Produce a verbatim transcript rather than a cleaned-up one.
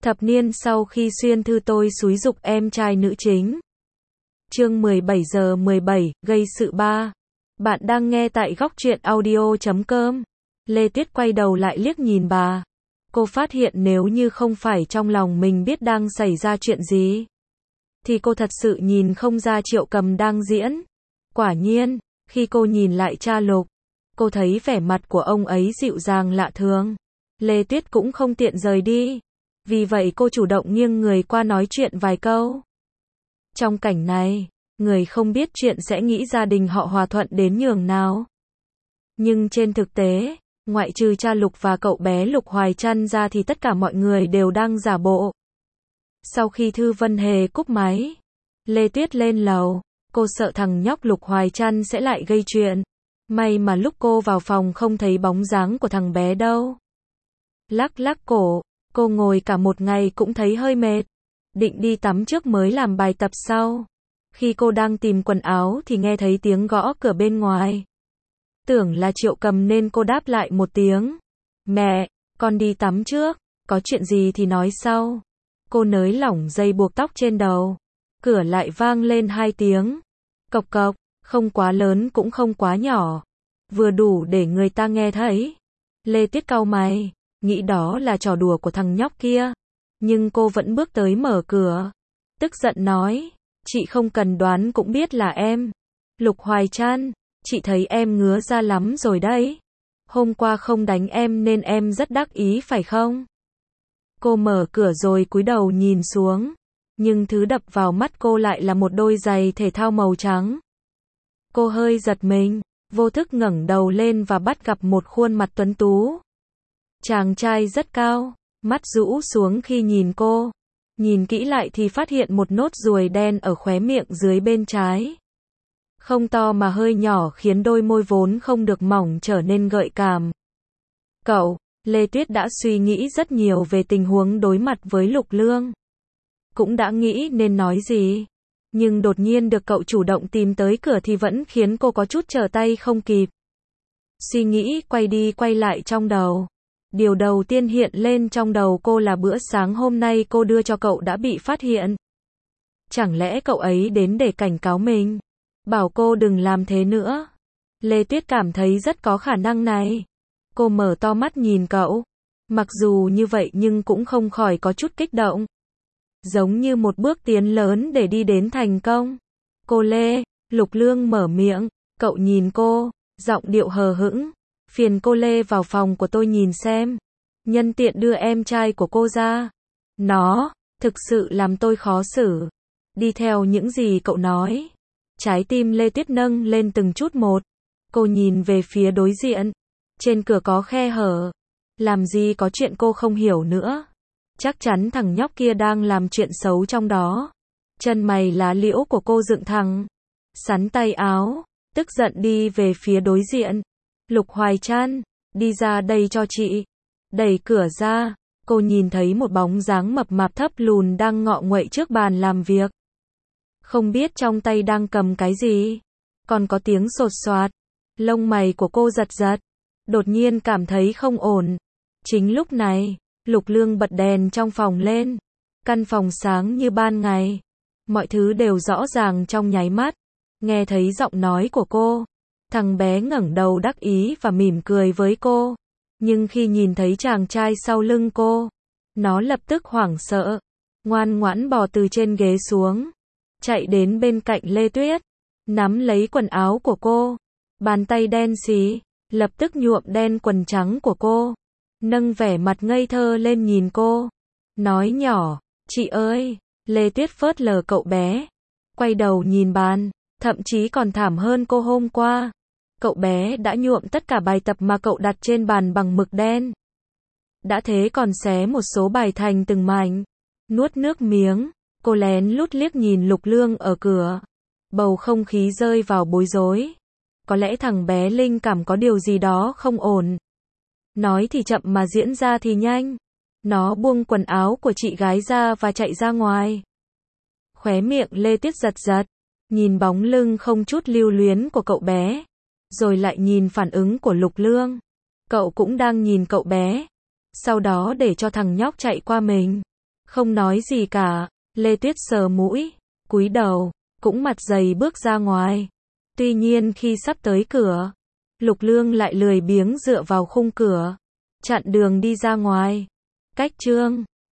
Thập niên sau khi Xuyên Thư tôi xúi giục em trai nữ chính. Chương mười bảy giờ mười bảy, gây sự ba. Bạn đang nghe tại góc truyện audio chấm com. Lê Tuyết quay đầu lại liếc nhìn bà. Cô phát hiện nếu như không phải trong lòng mình biết đang xảy ra chuyện gì, thì cô thật sự nhìn không ra Triệu Cầm đang diễn. Quả nhiên, khi cô nhìn lại cha Lục, cô thấy vẻ mặt của ông ấy dịu dàng lạ thường. Lê Tuyết cũng không tiện rời đi. Vì vậy cô chủ động nghiêng người qua nói chuyện vài câu. Trong cảnh này, người không biết chuyện sẽ nghĩ gia đình họ hòa thuận đến nhường nào. Nhưng trên thực tế, ngoại trừ cha Lục và cậu bé Lục Hoài Trăn ra thì tất cả mọi người đều đang giả bộ. Sau khi Thư Vân Hề cúp máy, Lê Tuyết lên lầu. Cô sợ thằng nhóc Lục Hoài Trăn sẽ lại gây chuyện. May mà lúc cô vào phòng không thấy bóng dáng của thằng bé đâu. Lắc lắc cổ, cô ngồi cả một ngày cũng thấy hơi mệt. Định đi tắm trước mới làm bài tập sau. Khi cô đang tìm quần áo thì nghe thấy tiếng gõ cửa bên ngoài. Tưởng là Triệu Cầm nên cô đáp lại một tiếng. Mẹ, con đi tắm trước, có chuyện gì thì nói sau. Cô nới lỏng dây buộc tóc trên đầu. Cửa lại vang lên hai tiếng. Cộc cộc, không quá lớn cũng không quá nhỏ. Vừa đủ để người ta nghe thấy. Lê Tuyết cau mày, nghĩ đó là trò đùa của thằng nhóc kia. Nhưng cô vẫn bước tới mở cửa. Tức giận nói, chị không cần đoán cũng biết là em. Lục Hoài Trăn, chị thấy em ngứa ra lắm rồi đấy. Hôm qua không đánh em nên em rất đắc ý phải không? Cô mở cửa rồi cúi đầu nhìn xuống. Nhưng thứ đập vào mắt cô lại là một đôi giày thể thao màu trắng. Cô hơi giật mình, vô thức ngẩng đầu lên và bắt gặp một khuôn mặt tuấn tú. Chàng trai rất cao, mắt rũ xuống khi nhìn cô. Nhìn kỹ lại thì phát hiện một nốt ruồi đen ở khóe miệng dưới bên trái. Không to mà hơi nhỏ khiến đôi môi vốn không được mỏng trở nên gợi cảm. Cậu, Lê Tuyết đã suy nghĩ rất nhiều về tình huống đối mặt với Lục Lương. Cũng đã nghĩ nên nói gì. Nhưng đột nhiên được cậu chủ động tìm tới cửa thì vẫn khiến cô có chút trở tay không kịp. Suy nghĩ quay đi quay lại trong đầu. Điều đầu tiên hiện lên trong đầu cô là bữa sáng hôm nay cô đưa cho cậu đã bị phát hiện. Chẳng lẽ cậu ấy đến để cảnh cáo mình? Bảo cô đừng làm thế nữa. Lê Tuyết cảm thấy rất có khả năng này. Cô mở to mắt nhìn cậu. Mặc dù như vậy nhưng cũng không khỏi có chút kích động. Giống như một bước tiến lớn để đi đến thành công. Cô Lê, Lục Lương mở miệng. Cậu nhìn cô, giọng điệu hờ hững. Phiền cô Lê vào phòng của tôi nhìn xem. Nhân tiện đưa em trai của cô ra. Nó, thực sự làm tôi khó xử. Đi theo những gì cậu nói. Trái tim Lê Tuyết nâng lên từng chút một. Cô nhìn về phía đối diện. Trên cửa có khe hở. Làm gì có chuyện cô không hiểu nữa. Chắc chắn thằng nhóc kia đang làm chuyện xấu trong đó. Chân mày lá liễu của cô dựng thẳng. Sắn tay áo, tức giận đi về phía đối diện. Lục Hoài Trăn, đi ra đây cho chị. Đẩy cửa ra, cô nhìn thấy một bóng dáng mập mạp thấp lùn đang ngọ nguậy trước bàn làm việc. Không biết trong tay đang cầm cái gì. Còn có tiếng sột soạt. Lông mày của cô giật giật. Đột nhiên cảm thấy không ổn. Chính lúc này, Lục Lương bật đèn trong phòng lên. Căn phòng sáng như ban ngày. Mọi thứ đều rõ ràng trong nháy mắt. Nghe thấy giọng nói của cô. Thằng bé ngẩng đầu đắc ý và mỉm cười với cô. Nhưng khi nhìn thấy chàng trai sau lưng cô, nó lập tức hoảng sợ. Ngoan ngoãn bò từ trên ghế xuống. Chạy đến bên cạnh Lê Tuyết. Nắm lấy quần áo của cô. Bàn tay đen xì. Lập tức nhuộm đen quần trắng của cô. Nâng vẻ mặt ngây thơ lên nhìn cô. Nói nhỏ, chị ơi. Lê Tuyết phớt lờ cậu bé. Quay đầu nhìn bàn. Thậm chí còn thảm hơn cô hôm qua. Cậu bé đã nhuộm tất cả bài tập mà cậu đặt trên bàn bằng mực đen. Đã thế còn xé một số bài thành từng mảnh. Nuốt nước miếng. Cô lén lút liếc nhìn Lục Lương ở cửa. Bầu không khí rơi vào bối rối. Có lẽ thằng bé linh cảm có điều gì đó không ổn. Nói thì chậm mà diễn ra thì nhanh. Nó buông quần áo của chị gái ra và chạy ra ngoài. Khóe miệng Lê Tuyết giật giật. Nhìn bóng lưng không chút lưu luyến của cậu bé. Rồi lại nhìn phản ứng của Lục Lương. Cậu cũng đang nhìn cậu bé. Sau đó để cho thằng nhóc chạy qua mình. Không nói gì cả, Lê Tuyết sờ mũi, cúi đầu, cũng mặt dày bước ra ngoài. Tuy nhiên khi sắp tới cửa, Lục Lương lại lười biếng dựa vào khung cửa, chặn đường đi ra ngoài. Cách chương